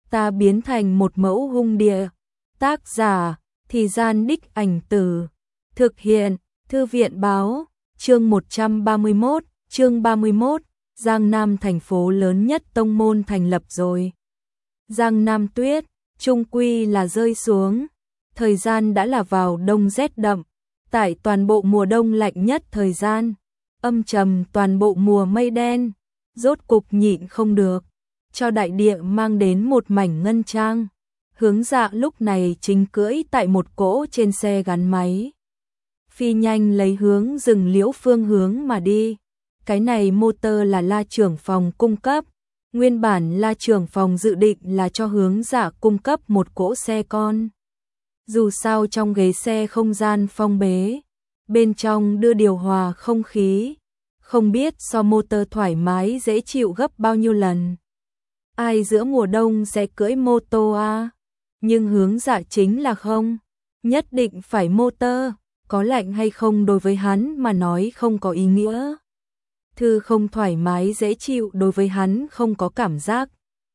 ta biến thành một mẫu hung địa. Tác giả, Thì Gian Đích Ảnh Từ. Thực hiện, Thư viện Báo. Chương 131, chương 31, Giang Nam thành phố lớn nhất tông môn thành lập rồi. Giang Nam tuyết, chung quy là rơi xuống. Thời gian đã là vào đông rét đậm. Tại toàn bộ mùa đông lạnh nhất thời gian, âm trầm toàn bộ mùa mây đen, rốt cục nhịn không được, cho đại địa mang đến một mảnh ngân trang. Hướng Dạ lúc này chính cưỡi tại một cỗ trên xe gắn máy, phi nhanh lấy hướng rừng liễu phương hướng mà đi. Cái này motor là La trưởng phòng cung cấp. Nguyên bản La trưởng phòng dự định là cho Hướng Dạ cung cấp một cỗ xe con. Dù sao trong ghế xe không gian phong bế, bên trong đưa điều hòa không khí, không biết so motor thoải mái dễ chịu gấp bao nhiêu lần. Ai giữa mùa đông sẽ cưỡi mô tô à? Nhưng Hướng Dạ chính là không, nhất định phải motor, có lạnh hay không đối với hắn mà nói không có ý nghĩa. Thư không thoải mái dễ chịu đối với hắn không có cảm giác.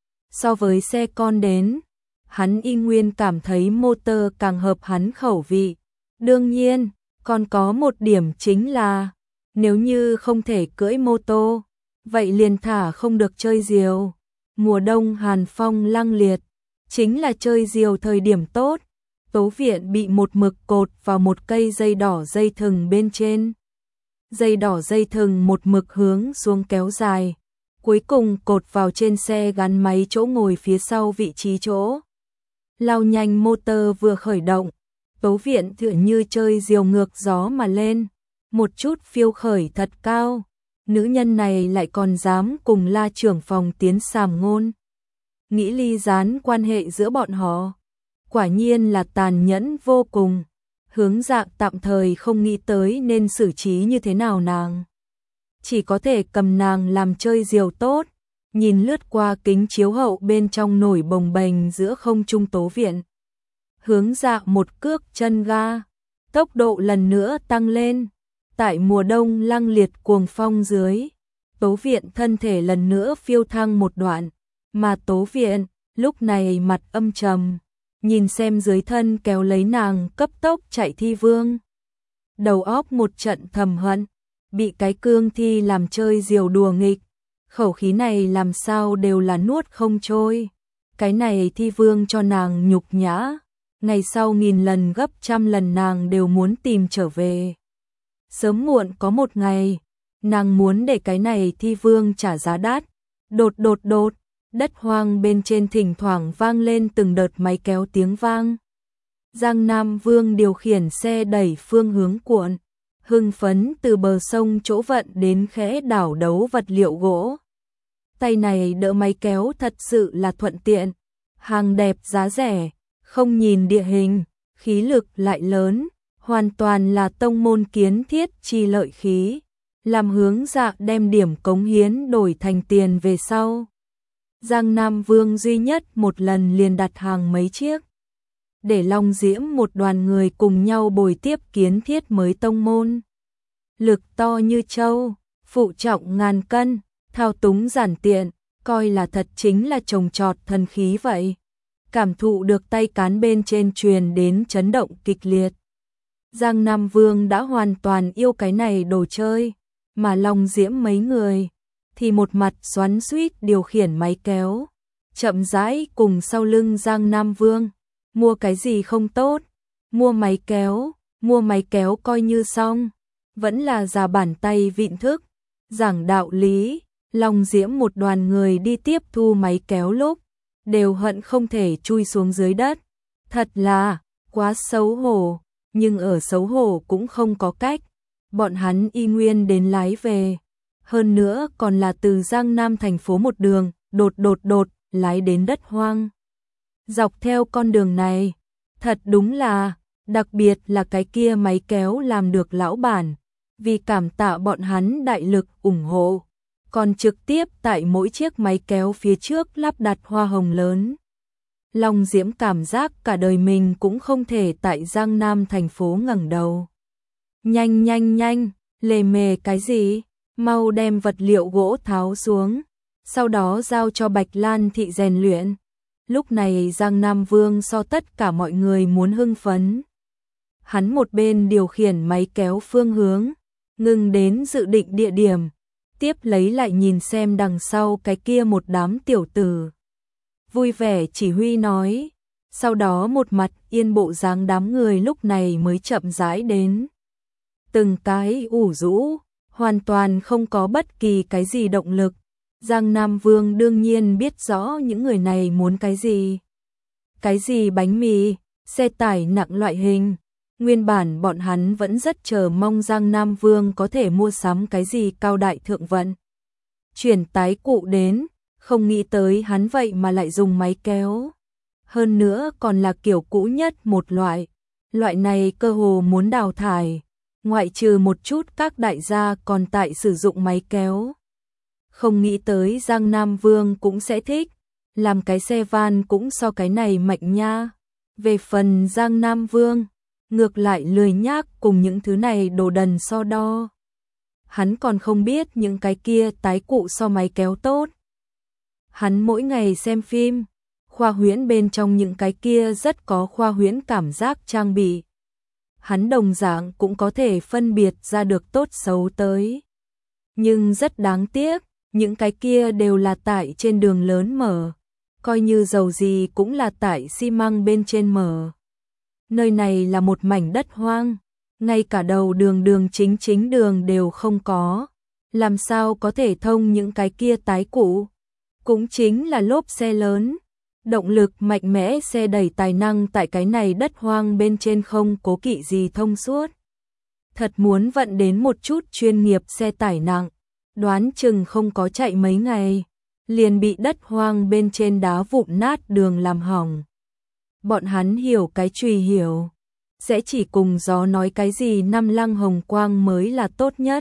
So với xe con đến, hắn y nguyên cảm thấy motor càng hợp hắn khẩu vị. Đương nhiên, còn có một điểm chính là, nếu như không thể cưỡi mô tô, vậy liền thả không được chơi diều. Mùa đông hàn phong lăng liệt, chính là chơi diều thời điểm tốt. Tố viện bị một mực cột vào một cây dây đỏ dây thừng bên trên. Dây đỏ dây thừng một mực hướng xuống kéo dài, cuối cùng cột vào trên xe gắn máy chỗ ngồi phía sau vị trí chỗ. Lao nhanh motor vừa khởi động, Tố viện tựa như chơi diều ngược gió mà lên, một chút phiêu khởi thật cao. Nữ nhân này lại còn dám cùng La trưởng phòng tiến sàm ngôn, nghĩ ly gián quan hệ giữa bọn họ, quả nhiên là tàn nhẫn vô cùng. Hướng Dạ tạm thời không nghĩ tới nên xử trí như thế nào nàng, chỉ có thể cầm nàng làm chơi diều tốt. Nhìn lướt qua kính chiếu hậu bên trong nổi bồng bềnh giữa không trung Tố viện, Hướng Dạ một cước chân ga, tốc độ lần nữa tăng lên. Tại mùa đông lăng liệt cuồng phong dưới, Tố viện thân thể lần nữa phiêu thăng một đoạn, mà Tố viện lúc này mặt âm trầm, nhìn xem dưới thân kéo lấy nàng cấp tốc chạy Thi Vương. Đầu óc một trận thầm hận, bị cái cương thi làm chơi diều đùa nghịch, khẩu khí này làm sao đều là nuốt không trôi. Cái này Thi Vương cho nàng nhục nhã, ngày sau nghìn lần gấp trăm lần nàng đều muốn tìm trở về. Sớm muộn có một ngày, nàng muốn để cái này Thi Vương trả giá đắt. Đột, đất hoang bên trên thỉnh thoảng vang lên từng đợt máy kéo tiếng vang. Giang Nam Vương điều khiển xe đẩy phương hướng cuộn, hưng phấn từ bờ sông chỗ vận đến khẽ đảo đấu vật liệu gỗ. Tay này đỡ máy kéo thật sự là thuận tiện, hàng đẹp giá rẻ, không nhìn địa hình, khí lực lại lớn, hoàn toàn là tông môn kiến thiết chi lợi khí. Làm Hướng Dạ đem điểm cống hiến đổi thành tiền về sau, Giang Nam Vương duy nhất một lần liền đặt hàng mấy chiếc, để Long Diễm một đoàn người cùng nhau bồi tiếp kiến thiết mới tông môn. Lực to như trâu, phụ trọng ngàn cân, thao túng giản tiện, coi là thật chính là trồng trọt thần khí vậy. Cảm thụ được tay cán bên trên truyền đến chấn động kịch liệt. Giang Nam Vương đã hoàn toàn yêu cái này đồ chơi, mà Long Diễm mấy người thì một mặt xoắn xuýt điều khiển máy kéo, chậm rãi cùng sau lưng Giang Nam Vương. Mua cái gì không tốt, mua máy kéo coi như xong, vẫn là già bản tay vịn thức, giảng đạo lý. Long Diễm một đoàn người đi tiếp thu máy kéo lúc, đều hận không thể chui xuống dưới đất. Thật là quá xấu hổ, nhưng ở xấu hổ cũng không có cách. Bọn hắn y nguyên đến lái về, hơn nữa còn là từ Giang Nam thành phố một đường, đột lái đến đất hoang. Dọc theo con đường này, thật đúng là, đặc biệt là cái kia máy kéo làm được lão bản, vì cảm tạ bọn hắn đại lực ủng hộ, còn trực tiếp tại mỗi chiếc máy kéo phía trước lắp đặt hoa hồng lớn. Long Diễm cảm giác cả đời mình cũng không thể tại Giang Nam thành phố ngẩng đầu. Nhanh, lề mề cái gì, mau đem vật liệu gỗ tháo xuống, sau đó giao cho Bạch Lan thị rèn luyện. Lúc này Giang Nam Vương so tất cả mọi người muốn hưng phấn. Hắn một bên điều khiển máy kéo phương hướng, ngừng đến dự định địa điểm, tiếp lấy lại nhìn xem đằng sau cái kia một đám tiểu tử. Vui vẻ chỉ huy nói, sau đó một mặt yên bộ dáng đám người lúc này mới chậm rãi đến. Từng cái ủ rũ, hoàn toàn không có bất kỳ cái gì động lực. Giang Nam Vương đương nhiên biết rõ những người này muốn cái gì. Cái gì bánh mì, xe tải nặng loại hình. Nguyên bản bọn hắn vẫn rất chờ mong Giang Nam Vương có thể mua sắm cái gì cao đại thượng vận. Chuyển tái cụ đến, không nghĩ tới hắn vậy mà lại dùng máy kéo. Hơn nữa còn là kiểu cũ nhất một loại. Loại này cơ hồ muốn đào thải. Ngoại trừ một chút các đại gia còn tại sử dụng máy kéo. Không nghĩ tới Giang Nam Vương cũng sẽ thích. Làm cái xe van cũng so cái này mạnh nha. Về phần Giang Nam Vương, ngược lại lười nhác cùng những thứ này đồ đần so đo. Hắn còn không biết những cái kia tái cụ so máy kéo tốt. Hắn mỗi ngày xem phim, khoa huyễn bên trong những cái kia rất có khoa huyễn cảm giác trang bị. Hắn đồng dạng cũng có thể phân biệt ra được tốt xấu tới. Nhưng rất đáng tiếc, những cái kia đều là tại trên đường lớn mở. Coi như dầu gì cũng là tại xi măng bên trên mở. Nơi này là một mảnh đất hoang, ngay cả đầu đường chính đường đều không có. Làm sao có thể thông những cái kia tái cụ? Cũng chính là lốp xe lớn. Động lực mạnh mẽ xe đẩy tài năng tại cái này đất hoang bên trên không cố kỵ gì thông suốt. Thật muốn vận đến một chút chuyên nghiệp xe tải nặng, đoán chừng không có chạy mấy ngày, liền bị đất hoang bên trên đá vụn nát đường làm hỏng. Bọn hắn hiểu cái chùy hiểu, sẽ chỉ cùng gió nói cái gì năm lăng hồng quang mới là tốt nhất.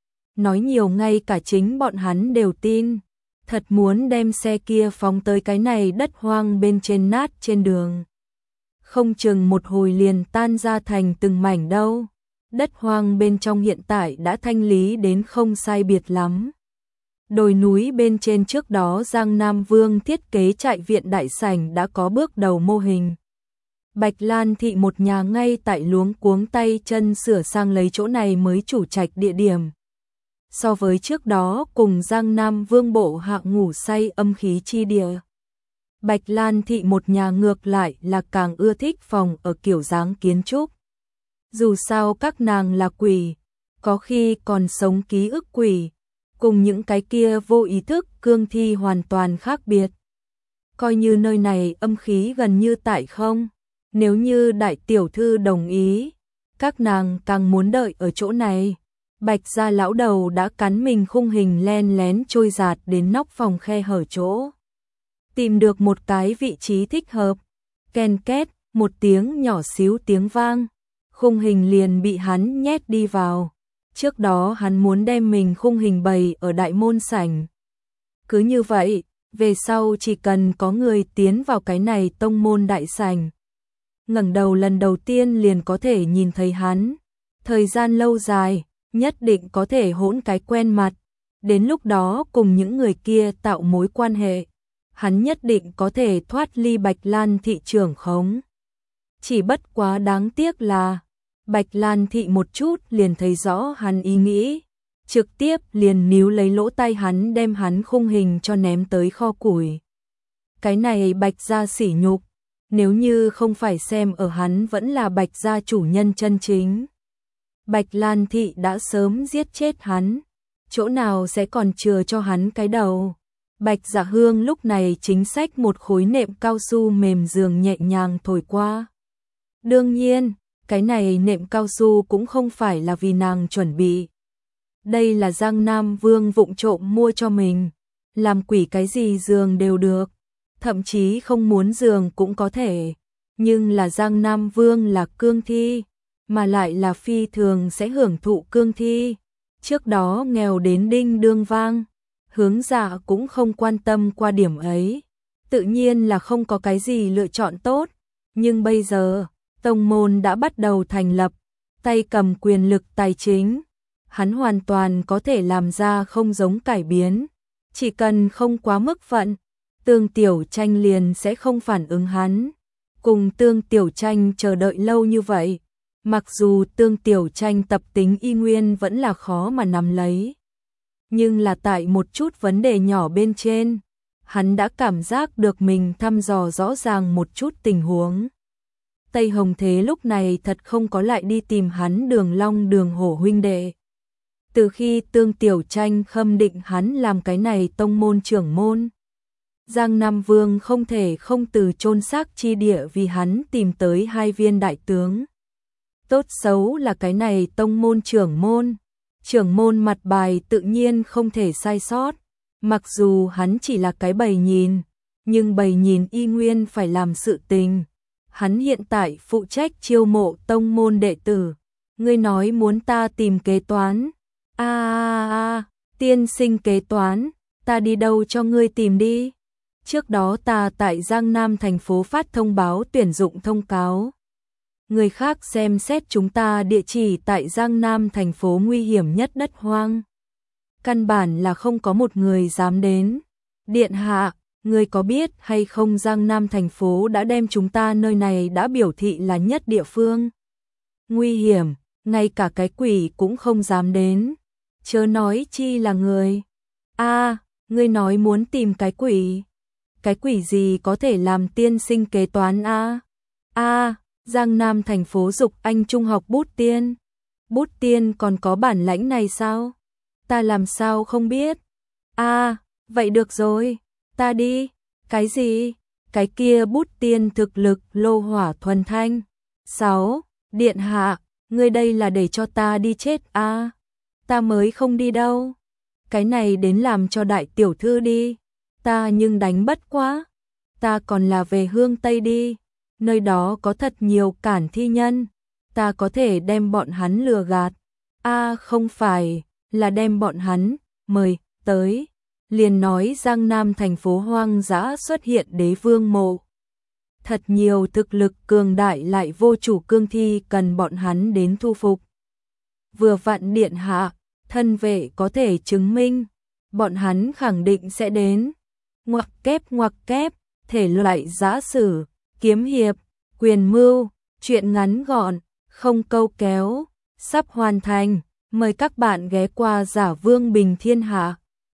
Nói nhiều ngay cả chính bọn hắn đều tin. Thật muốn đem xe kia phóng tới cái này đất hoang bên trên nát trên đường. Không chừng một hồi liền tan ra thành từng mảnh đâu. Đất hoang bên trong hiện tại đã thanh lý đến không sai biệt lắm. Đồi núi bên trên trước đó Giang Nam Vương thiết kế trại viện đại sảnh đã có bước đầu mô hình. Bạch Lan thị một nhà ngay tại luống cuống tay chân sửa sang lấy chỗ này mới chủ trạch địa điểm. So với trước đó cùng Giang Nam Vương bộ hạ ngủ say âm khí chi địa. Bạch Lan thị một nhà ngược lại là càng ưa thích phòng ở kiểu dáng kiến trúc. Dù sao các nàng là quỷ, có khi còn sống ký ức quỷ, cùng những cái kia vô ý thức cương thi hoàn toàn khác biệt. Coi như nơi này âm khí gần như tại không, nếu như đại tiểu thư đồng ý, các nàng càng muốn đợi ở chỗ này. Bạch gia lão đầu đã cắn mình khung hình len lén trôi giạt đến nóc phòng khe hở chỗ. Tìm được một cái vị trí thích hợp. Ken két, một tiếng nhỏ xíu tiếng vang. Khung hình liền bị hắn nhét đi vào. Trước đó hắn muốn đem mình khung hình bày ở đại môn sảnh. Cứ như vậy, về sau chỉ cần có người tiến vào cái này tông môn đại sảnh. Ngẩng đầu lần đầu tiên liền có thể nhìn thấy hắn. Thời gian lâu dài, nhất định có thể hỗn cái quen mặt. Đến lúc đó cùng những người kia tạo mối quan hệ. Hắn nhất định có thể thoát ly Bạch Lan thị trưởng khống. Chỉ bất quá đáng tiếc là Bạch Lan thị một chút liền thấy rõ hắn ý nghĩ. Trực tiếp liền níu lấy lỗ tai hắn đem hắn khung hình cho ném tới kho củi. Cái này Bạch gia sỉ nhục. Nếu như không phải xem ở hắn vẫn là Bạch gia chủ nhân chân chính. Bạch Lan thị đã sớm giết chết hắn. Chỗ nào sẽ còn chừa cho hắn cái đầu. Bạch Dạ Hương lúc này chính xách một khối nệm cao su mềm giường nhẹ nhàng thổi qua. Đương nhiên, cái này nệm cao su cũng không phải là vì nàng chuẩn bị. Đây là Giang Nam Vương vụng trộm mua cho mình. Làm quỷ cái gì giường đều được. Thậm chí không muốn giường cũng có thể. Nhưng là Giang Nam Vương là cương thi. Mà lại là phi thường sẽ hưởng thụ cương thi. Trước đó nghèo đến đinh đương vang. Hướng Dạ cũng không quan tâm qua điểm ấy. Tự nhiên là không có cái gì lựa chọn tốt. Nhưng bây giờ, tông môn đã bắt đầu thành lập. Tay cầm quyền lực tài chính. Hắn hoàn toàn có thể làm ra không giống cải biến. Chỉ cần không quá mức phận. Tương Tiểu Tranh liền sẽ không phản ứng hắn. Cùng Tương Tiểu Tranh chờ đợi lâu như vậy, mặc dù Tương Tiểu Tranh tập tính y nguyên vẫn là khó mà nắm lấy, nhưng là tại một chút vấn đề nhỏ bên trên, hắn đã cảm giác được mình thăm dò rõ ràng một chút tình huống. Tây Hồng Thế lúc này thật không có lại đi tìm hắn Đường Long Đường Hổ huynh đệ. Từ khi Tương Tiểu Tranh khâm định hắn làm cái này tông môn trưởng môn, Giang Nam Vương không thể không từ chôn xác chi địa vì hắn tìm tới 2 viên đại tướng. Tốt xấu là cái này tông môn trưởng môn mặt bài tự nhiên không thể sai sót, mặc dù hắn chỉ là cái bầy nhìn, nhưng bầy nhìn y nguyên phải làm sự tình. Hắn hiện tại phụ trách chiêu mộ tông môn đệ tử. Ngươi nói muốn ta tìm kế toán? Tiên sinh kế toán, ta đi đâu cho ngươi tìm đi? Trước đó ta tại Giang Nam thành phố phát thông báo tuyển dụng thông cáo. Người khác xem xét chúng ta địa chỉ tại Giang Nam thành phố nguy hiểm nhất đất hoang. Căn bản là không có một người dám đến. Điện hạ, người có biết hay không Giang Nam thành phố đã đem chúng ta nơi này đã biểu thị là nhất địa phương. Nguy hiểm, ngay cả cái quỷ cũng không dám đến. Chớ nói chi là người. Ngươi nói muốn tìm cái quỷ. Cái quỷ gì có thể làm tiên sinh kế toán Giang Nam thành phố Dục Anh Trung học Bút Tiên. Bút Tiên còn có bản lãnh này sao? Ta làm sao không biết? Vậy được rồi, ta đi. Cái gì? Cái kia Bút Tiên thực lực lô hỏa thuần thanh. 6. Điện hạ, ngươi đây là để cho ta đi chết Ta mới không đi đâu. Cái này đến làm cho đại tiểu thư đi. Ta nhưng đánh bất quá. Ta còn là về Hương Tây đi. Nơi đó có thật nhiều cản thi nhân. Ta có thể đem bọn hắn lừa gạt. Không phải, là đem bọn hắn mời tới. Liền nói Giang Nam thành phố hoang dã xuất hiện đế vương mộ. Thật nhiều thực lực cường đại lại vô chủ cương thi cần bọn hắn đến thu phục. Vừa vặn điện hạ, thân vệ có thể chứng minh. Bọn hắn khẳng định sẽ đến. Ngoặc kép, thể loại giã sử, kiếm hiệp, quyền mưu, truyện ngắn gọn, không câu kéo, sắp hoàn thành. Mời các bạn ghé qua Giả Vương Bình Thiên Hạ.